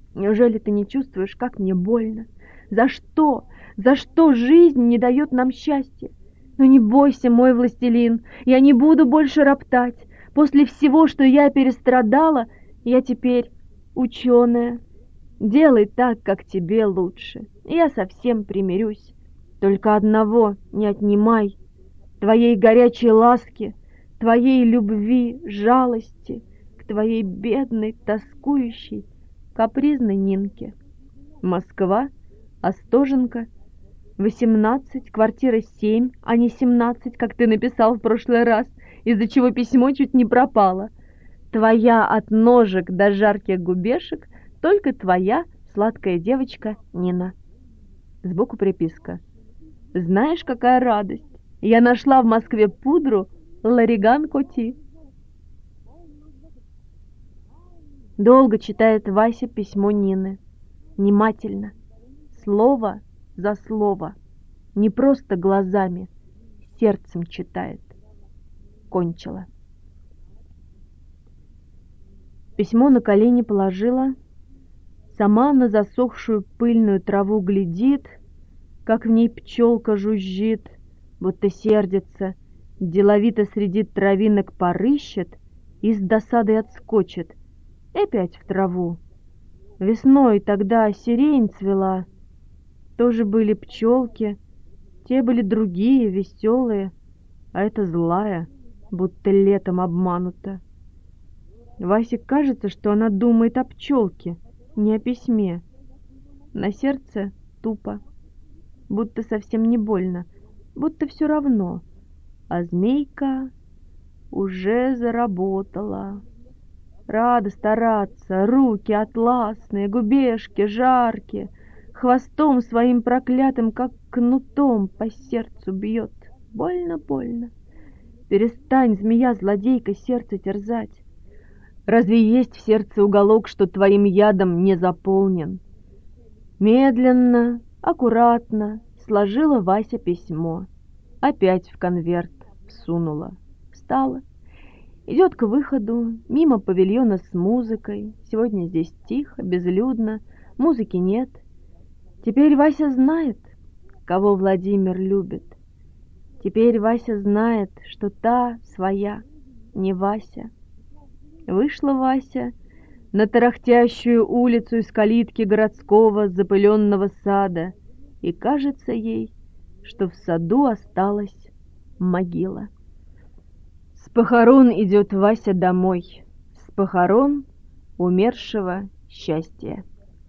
Неужели ты не чувствуешь, как мне больно? За что? За что жизнь не дает нам счастья? Но не бойся, мой властелин, я не буду больше роптать. После всего, что я перестрадала, я теперь ученая. Делай так, как тебе лучше, и я совсем примирюсь. Только одного не отнимай, твоей горячей ласки, твоей любви, жалости к твоей бедной, тоскующей, капризной Нинке. Москва, Остоженко, восемнадцать, квартира семь, а не семнадцать, как ты написал в прошлый раз, из-за чего письмо чуть не пропало. Твоя от ножек до жарких губешек, только твоя сладкая девочка Нина. Сбоку приписка. Знаешь, какая радость? Я нашла в Москве пудру Лариган Коти. Долго читает Вася письмо Нины. Внимательно, слово за слово, не просто глазами, сердцем читает. Кончила. Письмо на колени положила, сама на засохшую пыльную траву глядит, как в ней пчелка жужжит, будто сердится, деловито среди травинок порыщет и с досадой отскочит, и опять в траву. Весной тогда сирень цвела, тоже были пчелки, те были другие, веселые, а эта злая, будто летом обманута. Васе кажется, что она думает о пчелке, не о письме. На сердце тупо, будто совсем не больно, будто все равно. А змейка уже заработала. Рада стараться, руки атласные, губежки жаркие, хвостом своим проклятым, как кнутом, по сердцу бьет. Больно-больно. Перестань, змея-злодейка, сердце терзать. Разве есть в сердце уголок, что твоим ядом не заполнен? Медленно, аккуратно сложила Вася письмо. Опять в конверт всунула. Встала. Идет к выходу, мимо павильона с музыкой. Сегодня здесь тихо, безлюдно, музыки нет. Теперь Вася знает, кого Владимир любит. Теперь Вася знает, что та своя, не Вася. Вышла Вася на тарахтящую улицу из калитки городского запыленного сада, и кажется ей, что в саду осталась могила. С похорон идет Вася домой, с похорон умершего счастья.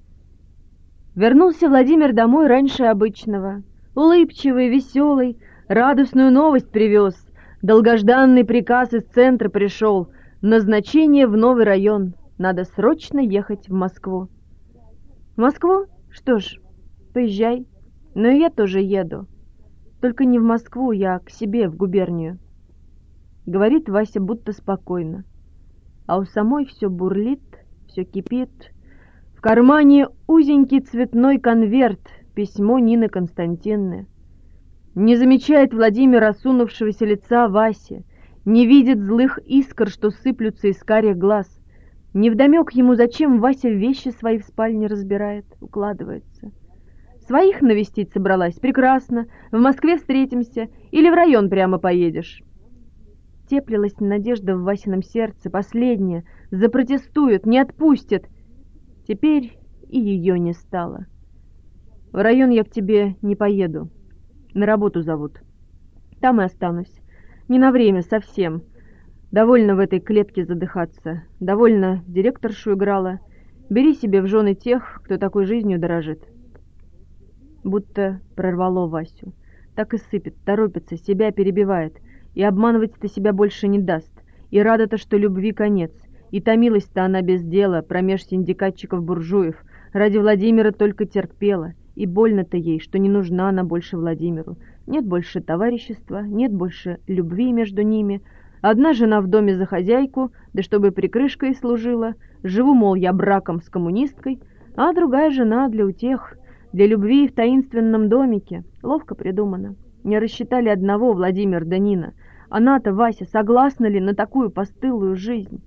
Вернулся Владимир домой раньше обычного, улыбчивый, веселый, радостную новость привез, долгожданный приказ из центра пришел, назначение в новый район, надо срочно ехать в Москву. В Москву? Что ж, поезжай, но и я тоже еду, только не в Москву, я к себе в губернию. Говорит Вася будто спокойно, а у самой все бурлит, все кипит. В кармане узенький цветной конверт, письмо Нины Константиновны. Не замечает Владимир осунувшегося лица Васи, не видит злых искр, что сыплются из карих глаз. Невдомек ему, зачем Вася вещи свои в спальне разбирает, укладывается. Своих навестить собралась? Прекрасно. В Москве встретимся или в район прямо поедешь? Теплилась надежда в Васином сердце, последняя, запротестует, не отпустит. Теперь и ее не стало. В район я к тебе не поеду, на работу зовут. Там и останусь. Не на время совсем. Довольно в этой клетке задыхаться, довольно директоршу играла. Бери себе в жены тех, кто такой жизнью дорожит. Будто прорвало Васю. Так и сыпет, торопится, себя перебивает. И обманывать-то себя больше не даст. И рада-то, что любви конец. И томилась-то она без дела, промеж синдикатчиков-буржуев. Ради Владимира только терпела. И больно-то ей, что не нужна она больше Владимиру. Нет больше товарищества, нет больше любви между ними. Одна жена в доме за хозяйку, да чтобы прикрышкой служила. Живу, мол, я браком с коммунисткой. А другая жена для утех, для любви в таинственном домике. Ловко придумано. Не рассчитали одного Владимир да Нина. Она-то, Вася, согласна ли на такую постылую жизнь?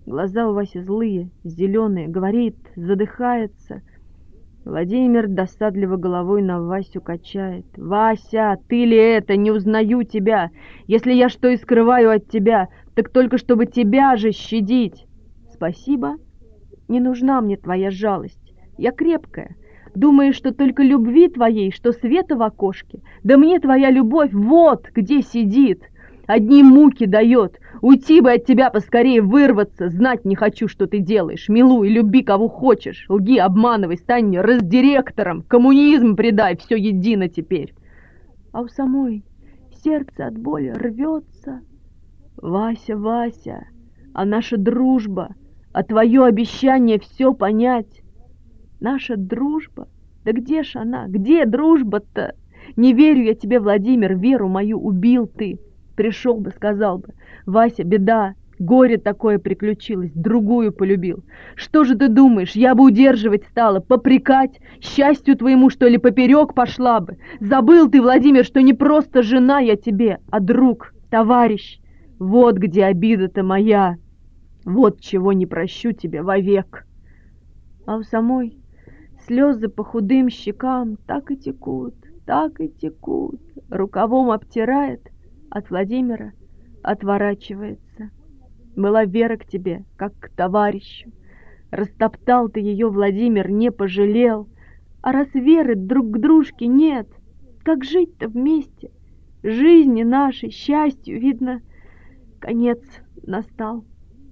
Глаза у Васи злые, зеленые, говорит, задыхается. Владимир досадливо головой на Васю качает. «Вася, ты ли это? Не узнаю тебя! Если я что и скрываю от тебя, так только чтобы тебя же щадить!» «Спасибо, не нужна мне твоя жалость. Я крепкая. Думаешь, что только любви твоей, что света в окошке? Да мне твоя любовь вот где сидит! Одни муки дает. Уйти бы от тебя поскорее, вырваться. Знать не хочу, что ты делаешь. Милуй, люби кого хочешь. Лги, обманывай, стань раздиректором. Коммунизм предай, все едино теперь. А у самой сердце от боли рвется. Вася, Вася, а наша дружба, а твое обещание все понять. Наша дружба? Да где ж она? Где дружба-то? Не верю я тебе, Владимир, веру мою убил ты. Пришел бы, сказал бы: Вася, беда, горе такое приключилось, другую полюбил. Что же ты думаешь, я бы удерживать стала, попрекать? Счастью твоему, что ли, поперек пошла бы? Забыл ты, Владимир, что не просто жена я тебе, а друг, товарищ. Вот где обида-то моя, вот чего не прощу тебе вовек. А у самой слезы по худым щекам так и текут, так и текут. Рукавом обтирает, от Владимира отворачивается. Была вера к тебе, как к товарищу. Растоптал ты ее, Владимир, не пожалел. А раз веры друг к дружке нет, как жить-то вместе? Жизни нашей, счастью, видно, конец настал.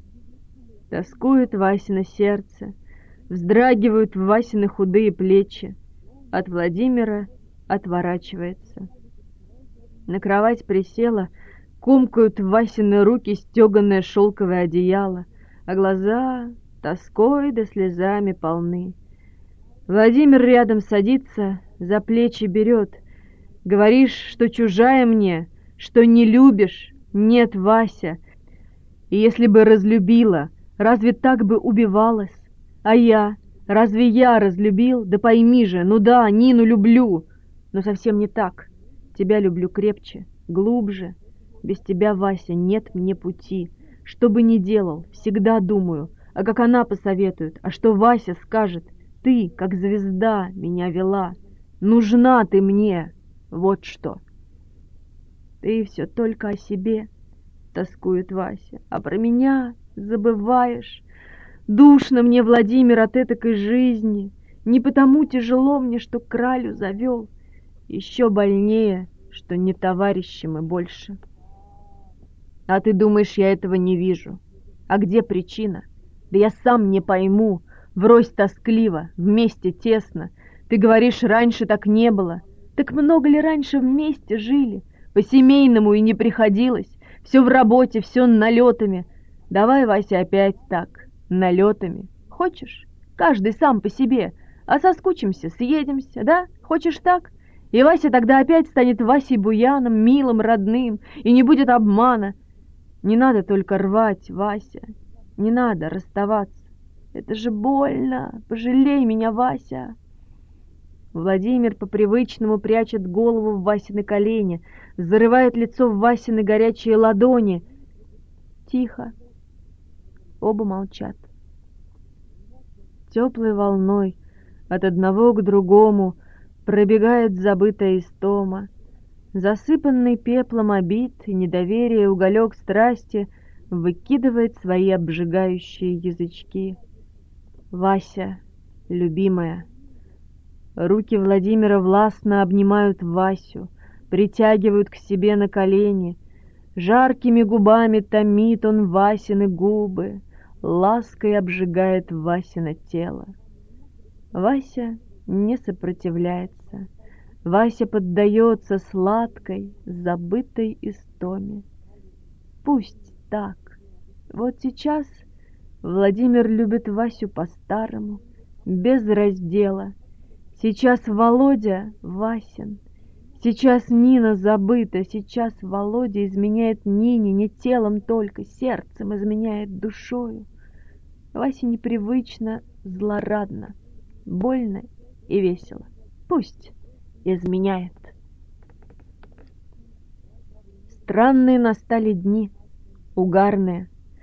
Тоскует Васино сердце, вздрагивают Васины худые плечи. От Владимира отворачивается. На кровать присела, комкают Васины руки стеганое шелковое одеяло, а глаза тоской да слезами полны. Владимир рядом садится, за плечи берет. Говоришь, что чужая мне, что не любишь? Нет, Вася. И если бы разлюбила, разве так бы убивалась? А я? Разве я разлюбил? Да пойми же, ну да, Нину люблю, но совсем не так. Тебя люблю крепче, глубже. Без тебя, Вася, нет мне пути. Что бы ни делал, всегда думаю, а как она посоветует, а что Вася скажет. Ты, как звезда, меня вела. Нужна ты мне, вот что. Ты все только о себе, тоскует Вася, а про меня забываешь. Душно мне, Владимир, от этакой жизни. Не потому тяжело мне, что кралю завел. Еще больнее, что не товарищи мы больше. А ты думаешь, я этого не вижу? А где причина? Да я сам не пойму. Врозь тоскливо, вместе тесно. Ты говоришь, раньше так не было. Так много ли раньше вместе жили? По-семейному и не приходилось. Все в работе, все налетами. Давай, Вася, опять так, налетами. Хочешь? Каждый сам по себе. А соскучимся, съедемся, да? Хочешь так? И Вася тогда опять станет Васей Буяном, милым, родным, и не будет обмана. Не надо только рвать, Вася, не надо расставаться. Это же больно, пожалей меня, Вася. Владимир по-привычному прячет голову в Васины колени, зарывает лицо в Васины горячие ладони. Тихо. Оба молчат. Теплой волной от одного к другому пробегает забытая истома. Засыпанный пеплом обид и недоверия уголек страсти выкидывает свои обжигающие язычки. Вася, любимая. Руки Владимира властно обнимают Васю, притягивают к себе на колени. Жаркими губами томит он Васины губы, лаской обжигает Васино тело. Вася не сопротивляется. Вася поддается сладкой, забытой истоме. Пусть так. Вот сейчас Владимир любит Васю по-старому, без раздела. Сейчас Володя Васин. Сейчас Нина забыта. Сейчас Володя изменяет Нине не телом только, сердцем изменяет душою. Васе непривычно, злорадно, больно и весело. Пусть изменяет. Странные настали дни, угарные.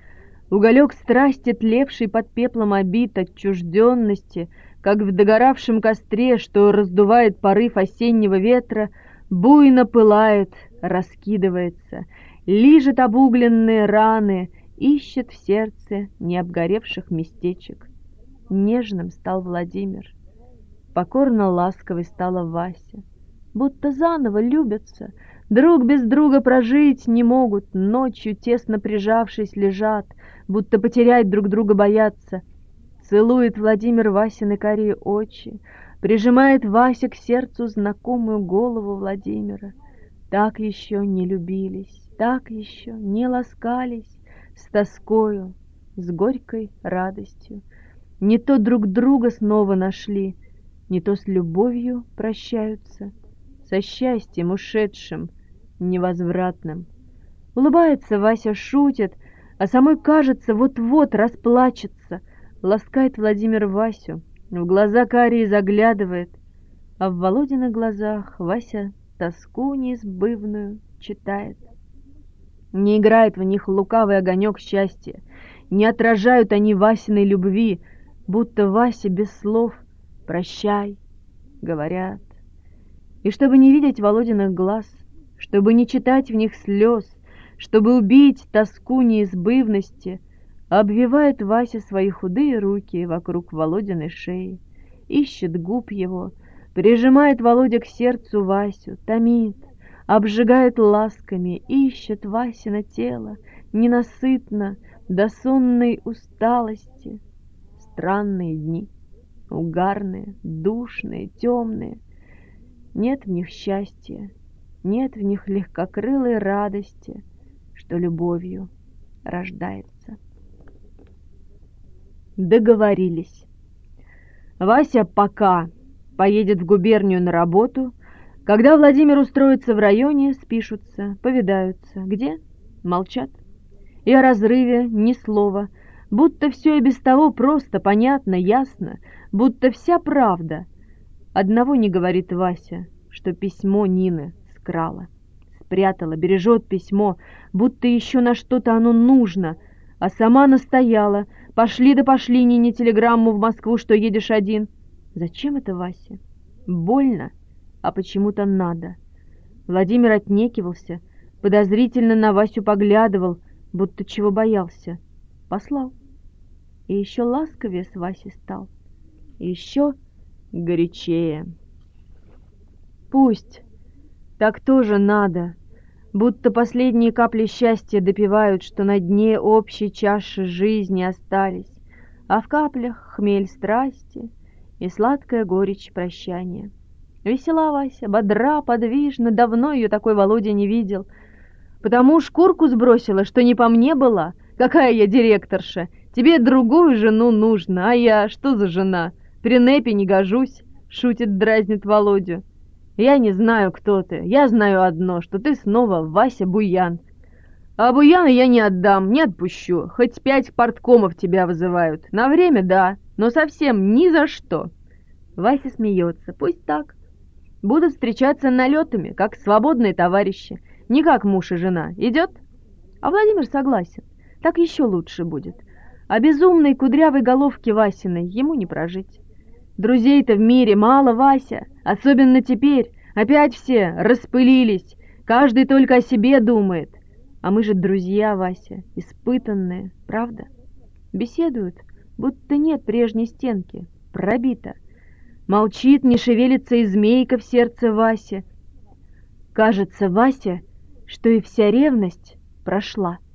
Уголек страсти, тлевший под пеплом обид, отчужденности, как в догоравшем костре, что раздувает порыв осеннего ветра, буйно пылает, раскидывается, лижет обугленные раны, ищет в сердце необгоревших местечек. Нежным стал Владимир, покорно ласковой стала Вася. Будто заново любятся, друг без друга прожить не могут, ночью тесно прижавшись лежат, будто потерять друг друга боятся. Целует Владимир Васины карие очи, прижимает Вася к сердцу знакомую голову Владимира. Так еще не любились, так еще не ласкались, с тоскою, с горькой радостью. Не то друг друга снова нашли, не то с любовью прощаются, со счастьем ушедшим, невозвратным. Улыбается Вася, шутит, а самой кажется, вот-вот расплачется. Ласкает Владимир Васю, в глаза карие заглядывает, а в Володиных глазах Вася тоску неизбывную читает. Не играет в них лукавый огонек счастья, не отражают они Васиной любви, будто Вася без слов «прощай» говорят. И чтобы не видеть Володиных глаз, чтобы не читать в них слез, чтобы убить тоску неизбывности, обвивает Вася свои худые руки вокруг Володиной шеи, ищет губ его, прижимает Володя к сердцу Васю, томит, обжигает ласками, ищет Васино тело, ненасытно, до сонной усталости. Странные дни, угарные, душные, темные. Нет в них счастья, нет в них легкокрылой радости, что любовью рождается. Договорились. Вася пока поедет в губернию на работу. Когда Владимир устроится в районе, спишутся, повидаются. Где? Молчат. И о разрыве ни слова, будто все и без того просто, понятно, ясно, будто вся правда. Одного не говорит Вася, что письмо Нины скрала, спрятала, бережет письмо, будто еще на что-то оно нужно, а сама настояла: пошли да пошли, Нине, телеграмму в Москву, что едешь один. Зачем это Васе? Больно, а почему-то надо. Владимир отнекивался, подозрительно на Васю поглядывал, будто чего боялся. Послал. И еще ласковее с Васей стал, и еще горячее. Пусть, так тоже надо, будто последние капли счастья допивают, что на дне общей чаши жизни остались, а в каплях хмель страсти и сладкая горечь прощания. Весела Вася, бодра, подвижна, давно ее такой Володя не видел. Потому шкурку сбросила, что не по мне была. Какая я директорша, тебе другую жену нужно, а я что за жена? При Нэпе не гожусь, шутит, дразнит Володю. Я не знаю, кто ты, я знаю одно, что ты снова Вася Буян. А Буяна я не отдам, не отпущу, хоть пять порткомов тебя вызывают. На время, да, но совсем ни за что. Вася смеется, пусть так. Будут встречаться налетами, как свободные товарищи, не как муж и жена. Идет? А Владимир согласен, так еще лучше будет. А безумной кудрявой головки Васиной ему не прожить. Друзей-то в мире мало, Вася, особенно теперь. Опять все распылились, каждый только о себе думает. А мы же друзья, Вася, испытанные, правда? Беседуют, будто нет прежней стенки, пробито. Молчит, не шевелится и змейка в сердце Васи. Кажется Васе, что и вся ревность прошла.